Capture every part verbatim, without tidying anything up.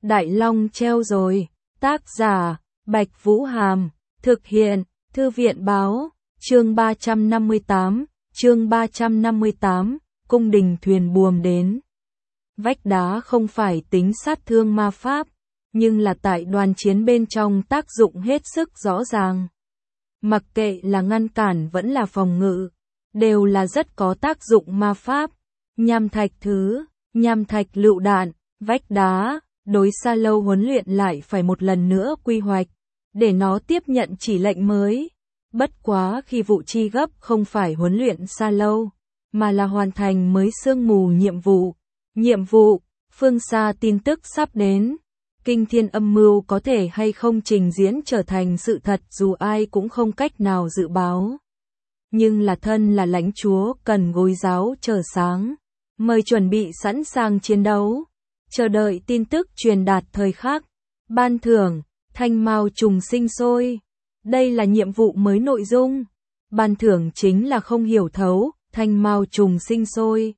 Đại Long treo rồi. Tác giả, Bạch Vũ Hàm. Thực hiện, Thư viện Báo. Chương ba trăm năm mươi tám. Chương ba trăm năm mươi tám. Cung đình thuyền buồm đến. Vách đá không phải tính sát thương ma pháp, nhưng là tại đoàn chiến bên trong tác dụng hết sức rõ ràng. Mặc kệ là ngăn cản vẫn là phòng ngự, đều là rất có tác dụng ma pháp. Nham thạch thứ, nham thạch lựu đạn, vách đá, đối Sa Lâu huấn luyện lại phải một lần nữa quy hoạch, để nó tiếp nhận chỉ lệnh mới. Bất quá khi vụ chi gấp không phải huấn luyện Sa Lâu, mà là hoàn thành mới sương mù nhiệm vụ. Nhiệm vụ, phương xa tin tức sắp đến. Kinh thiên âm mưu có thể hay không trình diễn trở thành sự thật dù ai cũng không cách nào dự báo. Nhưng là thân là lãnh chúa cần gối giáo chờ sáng. Mời chuẩn bị sẵn sàng chiến đấu. Chờ đợi tin tức truyền đạt thời khắc. Ban thưởng, thanh mao trùng sinh sôi. Đây là nhiệm vụ mới nội dung. Ban thưởng chính là không hiểu thấu, thanh mao trùng sinh sôi.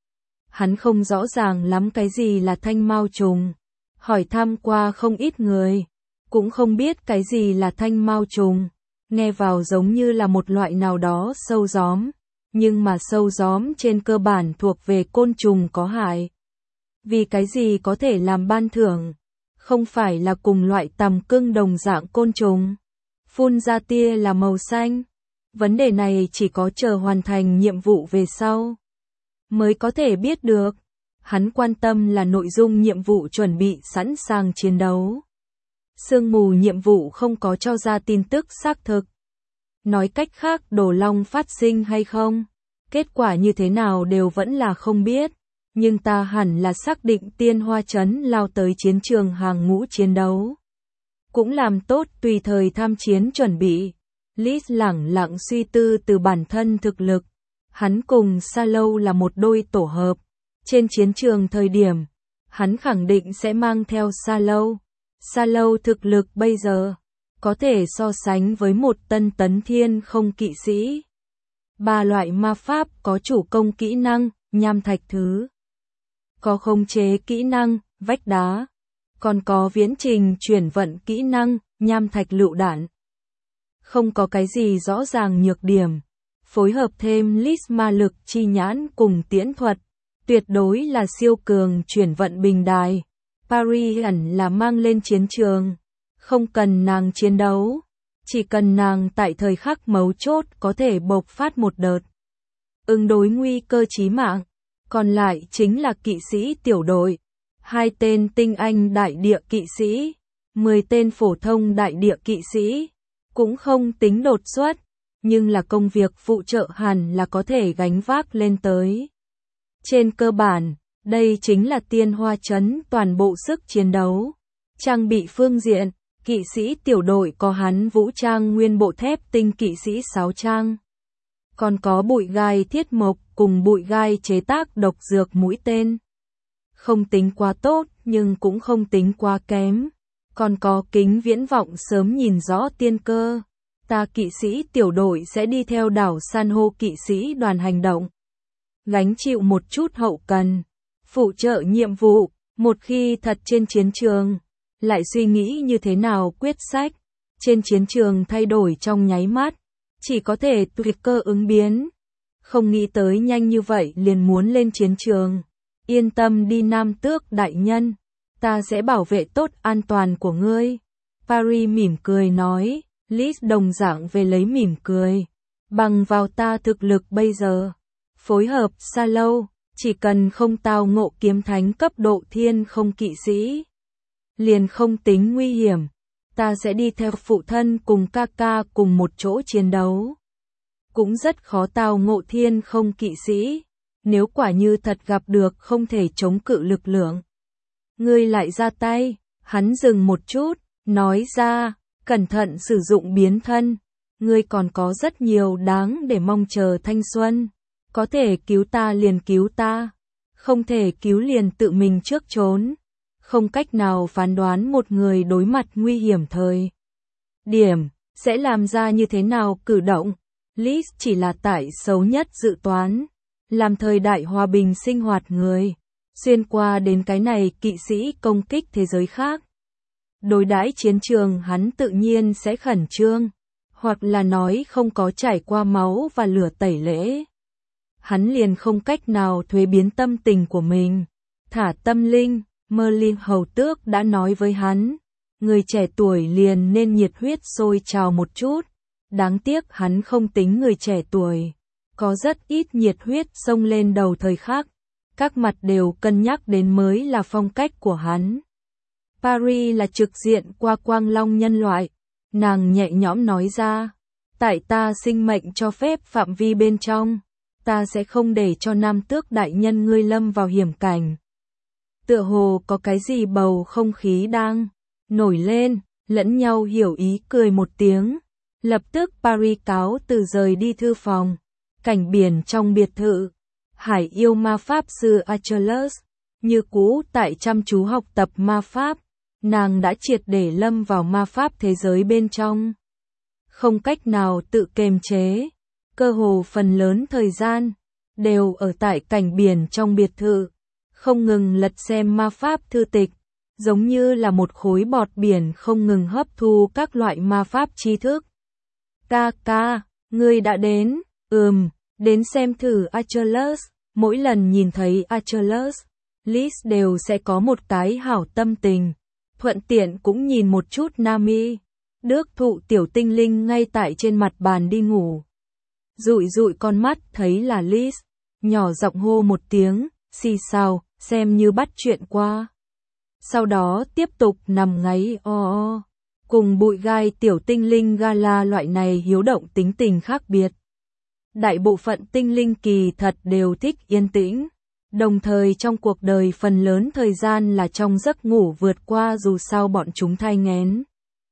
Hắn không rõ ràng lắm cái gì là thanh mao trùng. Hỏi thăm qua không ít người, cũng không biết cái gì là thanh mao trùng. Nghe vào giống như là một loại nào đó sâu gióm, nhưng mà sâu gióm trên cơ bản thuộc về côn trùng có hại. Vì cái gì có thể làm ban thưởng? Không phải là cùng loại tằm cưng đồng dạng côn trùng. Phun ra tia là màu xanh. Vấn đề này chỉ có chờ hoàn thành nhiệm vụ về sau mới có thể biết được. Hắn quan tâm là nội dung nhiệm vụ chuẩn bị sẵn sàng chiến đấu. Sương mù nhiệm vụ không có cho ra tin tức xác thực. Nói cách khác Đồ Long phát sinh hay không, kết quả như thế nào đều vẫn là không biết. Nhưng ta hẳn là xác định Tiên Hoa Trấn lao tới chiến trường hàng ngũ chiến đấu. Cũng làm tốt tùy thời tham chiến chuẩn bị. Lis lẳng lặng suy tư từ bản thân thực lực. Hắn cùng Sa Lâu là một đôi tổ hợp. Trên chiến trường thời điểm, hắn khẳng định sẽ mang theo Sa Lâu. Sa Lâu thực lực bây giờ, có thể so sánh với một tân tấn thiên không kỵ sĩ. Ba loại ma pháp có chủ công kỹ năng, nham thạch thứ. Có khống chế kỹ năng, vách đá. Còn có viễn trình chuyển vận kỹ năng, nham thạch lựu đạn. Không có cái gì rõ ràng nhược điểm. Phối hợp thêm Lis ma lực chi nhãn cùng tiễn thuật. Tuyệt đối là siêu cường chuyển vận bình đài. Paris hẳn là mang lên chiến trường. Không cần nàng chiến đấu. Chỉ cần nàng tại thời khắc mấu chốt có thể bộc phát một đợt. Ứng đối nguy cơ chí mạng. Còn lại chính là kỵ sĩ tiểu đội. Hai tên tinh anh đại địa kỵ sĩ. Mười tên phổ thông đại địa kỵ sĩ. Cũng không tính đột xuất. Nhưng là công việc phụ trợ hẳn là có thể gánh vác lên tới. Trên cơ bản, đây chính là Tiên Hoa Trấn toàn bộ sức chiến đấu. Trang bị phương diện, kỵ sĩ tiểu đội có hắn vũ trang nguyên bộ thép tinh kỵ sĩ sáo trang. Còn có bụi gai thiết mộc cùng bụi gai chế tác độc dược mũi tên. Không tính quá tốt nhưng cũng không tính quá kém. Còn có kính viễn vọng sớm nhìn rõ tiên cơ. Ta kỵ sĩ tiểu đội sẽ đi theo đảo san hô kỵ sĩ đoàn hành động. Gánh chịu một chút hậu cần, phụ trợ nhiệm vụ, một khi thật trên chiến trường, lại suy nghĩ như thế nào quyết sách, trên chiến trường thay đổi trong nháy mắt, chỉ có thể tùy cơ ứng biến. Không nghĩ tới nhanh như vậy liền muốn lên chiến trường, yên tâm đi Nam Tước đại nhân, ta sẽ bảo vệ tốt an toàn của ngươi. Paris mỉm cười nói, Lis đồng dạng về lấy mỉm cười, bằng vào ta thực lực bây giờ. Phối hợp Sa Lâu, chỉ cần không tao ngộ kiếm thánh cấp độ thiên không kỵ sĩ, liền không tính nguy hiểm. Ta sẽ đi theo phụ thân cùng ca ca cùng một chỗ chiến đấu. Cũng rất khó tao ngộ thiên không kỵ sĩ, nếu quả như thật gặp được không thể chống cự lực lượng. Ngươi lại ra tay, hắn dừng một chút, nói ra, cẩn thận sử dụng biến thân. Ngươi còn có rất nhiều đáng để mong chờ thanh xuân. Có thể cứu ta liền cứu ta, không thể cứu liền tự mình trước trốn. Không cách nào phán đoán một người đối mặt nguy hiểm thời điểm, sẽ làm ra như thế nào cử động. Lis chỉ là tại xấu nhất dự toán, làm thời đại hòa bình sinh hoạt người. xuyên qua đến cái này kỵ sĩ công kích thế giới khác. Đối đãi chiến trường hắn tự nhiên sẽ khẩn trương, hoặc là nói không có trải qua máu và lửa tẩy lễ. Hắn liền không cách nào thuế biến tâm tình của mình. Thả tâm linh, Merlin hầu tước đã nói với hắn, người trẻ tuổi liền nên nhiệt huyết sôi trào một chút. Đáng tiếc hắn không tính người trẻ tuổi, có rất ít nhiệt huyết xông lên đầu thời khắc. Các mặt đều cân nhắc đến mới là phong cách của hắn. Paris là trực diện qua quang long nhân loại. Nàng nhẹ nhõm nói ra, tại ta sinh mệnh cho phép phạm vi bên trong, ta sẽ không để cho nam tước đại nhân ngươi lâm vào hiểm cảnh. Tựa hồ có cái gì bầu không khí đang nổi lên, lẫn nhau hiểu ý cười một tiếng. Lập tức Paris cáo từ rời đi thư phòng. Cảnh biển trong biệt thự. Hải yêu ma pháp sư Achilles, như cũ tại chăm chú học tập ma pháp. Nàng đã triệt để lâm vào ma pháp thế giới bên trong. Không cách nào tự kiềm chế. Cơ hồ phần lớn thời gian, đều ở tại cảnh biển trong biệt thự. Không ngừng lật xem ma pháp thư tịch. Giống như là một khối bọt biển không ngừng hấp thu các loại ma pháp tri thức. Ca ca, ngươi đã đến, ừm, đến xem thử Achilles. Mỗi lần nhìn thấy Achilles, Liz đều sẽ có một cái hảo tâm tình. Thuận tiện cũng nhìn một chút Nami. Đước thụ tiểu tinh linh ngay tại trên mặt bàn đi ngủ. Dụi dụi con mắt thấy là Liz. Nhỏ giọng hô một tiếng, xì xào, xem như bắt chuyện qua. Sau đó tiếp tục nằm ngáy o o. Cùng bụi gai tiểu tinh linh gala loại này hiếu động tính tình khác biệt. Đại bộ phận tinh linh kỳ thật đều thích yên tĩnh. Đồng thời trong cuộc đời phần lớn thời gian là trong giấc ngủ vượt qua dù sao bọn chúng thai nghén.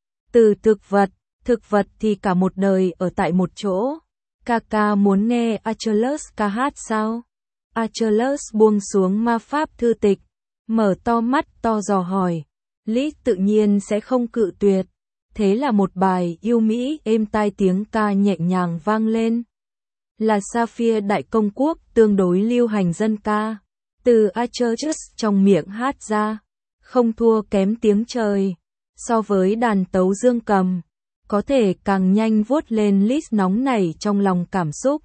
Từ thực vật, thực vật thì cả một đời ở tại một chỗ. Kaka muốn nghe Achilles ca hát sao? Achilles buông xuống ma pháp thư tịch, mở to mắt to dò hỏi. Lý tự nhiên sẽ không cự tuyệt. Thế là một bài yêu mỹ êm tai tiếng ca nhẹ nhàng vang lên. Là Sapphire đại công quốc tương đối lưu hành dân ca. Từ Achilles trong miệng hát ra. Không thua kém tiếng trời. So với đàn tấu dương cầm. Có thể càng nhanh vuốt lên Liz nóng nảy trong lòng cảm xúc.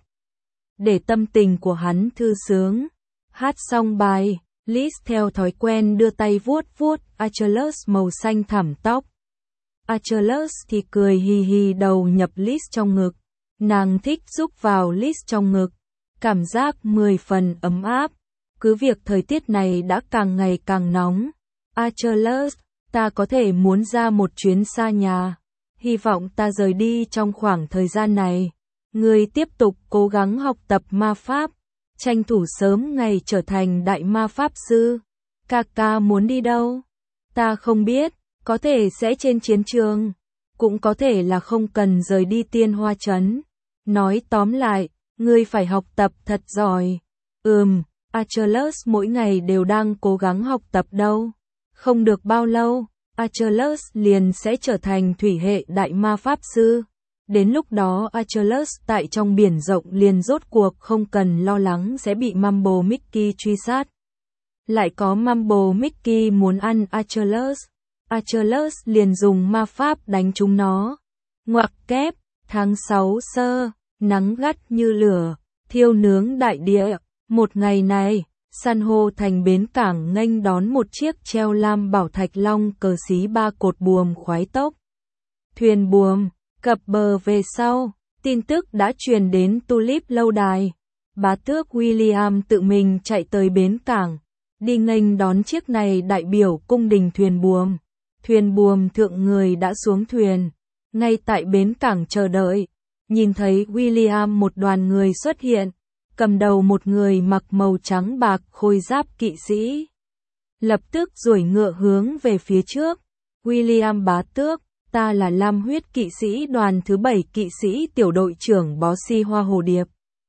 Để tâm tình của hắn thư sướng. Hát xong bài, Liz theo thói quen đưa tay vuốt vuốt Achilles màu xanh thẳm tóc. Achilles thì cười hì hì đầu nhập Liz trong ngực. Nàng thích rúc vào Liz trong ngực. Cảm giác mười phần ấm áp. Cứ việc thời tiết này đã càng ngày càng nóng. Achilles, ta có thể muốn ra một chuyến xa nhà. Hy vọng ta rời đi trong khoảng thời gian này. Ngươi tiếp tục cố gắng học tập ma pháp. Tranh thủ sớm ngày trở thành đại ma pháp sư. Kaka muốn đi đâu? Ta không biết. Có thể sẽ trên chiến trường. Cũng có thể là không cần rời đi tiên hoa trấn. Nói tóm lại, ngươi phải học tập thật giỏi. Ừm, Achilles mỗi ngày đều đang cố gắng học tập đâu. Không được bao lâu, Achilles liền sẽ trở thành thủy hệ đại ma pháp sư. Đến lúc đó Achilles tại trong biển rộng liền rốt cuộc không cần lo lắng sẽ bị Mambo Mickey truy sát. Lại có Mambo Mickey muốn ăn Achilles. Achilles liền dùng ma pháp đánh chúng nó. Ngoặc kép, tháng sáu sơ, nắng gắt như lửa, thiêu nướng đại địa. Một ngày này, san hô thành bến cảng nghênh đón một chiếc treo lam bảo thạch long cờ xí ba cột buồm khoái tốc. Thuyền buồm, cập bờ về sau, tin tức đã truyền đến Tulip lâu đài. Bá tước William tự mình chạy tới bến cảng, đi nghênh đón chiếc này đại biểu cung đình thuyền buồm. Thuyền buồm thượng người đã xuống thuyền, ngay tại bến cảng chờ đợi. Nhìn thấy William một đoàn người xuất hiện, cầm đầu một người mặc màu trắng bạc khôi giáp kỵ sĩ. Lập tức duỗi ngựa hướng về phía trước. William bá tước, ta là lam huyết kỵ sĩ đoàn thứ bảy kỵ sĩ tiểu đội trưởng Bossy Hoa Hồ Điệp.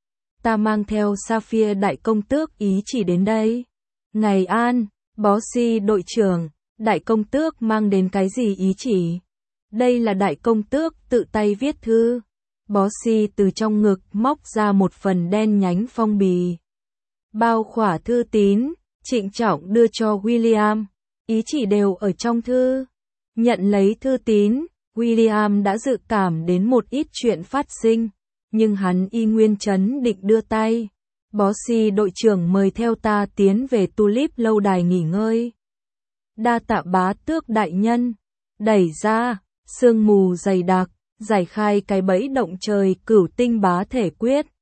Ta mang theo Sapphire đại công tước ý chỉ đến đây. Ngày an, Bossy đội trưởng, đại công tước mang đến cái gì ý chỉ? Đây là đại công tước tự tay viết thư. Bossy từ trong ngực móc ra một phần đen nhánh phong bì. Bao khỏa thư tín, trịnh trọng đưa cho William, ý chỉ đều ở trong thư. Nhận lấy thư tín, William đã dự cảm đến một ít chuyện phát sinh, nhưng hắn y nguyên trấn định đưa tay. Bossy đội trưởng mời theo ta tiến về Tulip lâu đài nghỉ ngơi. Đa tạ bá tước đại nhân. Đẩy ra, sương mù dày đặc, giải khai cái bẫy động trời cửu tinh bá thể quyết.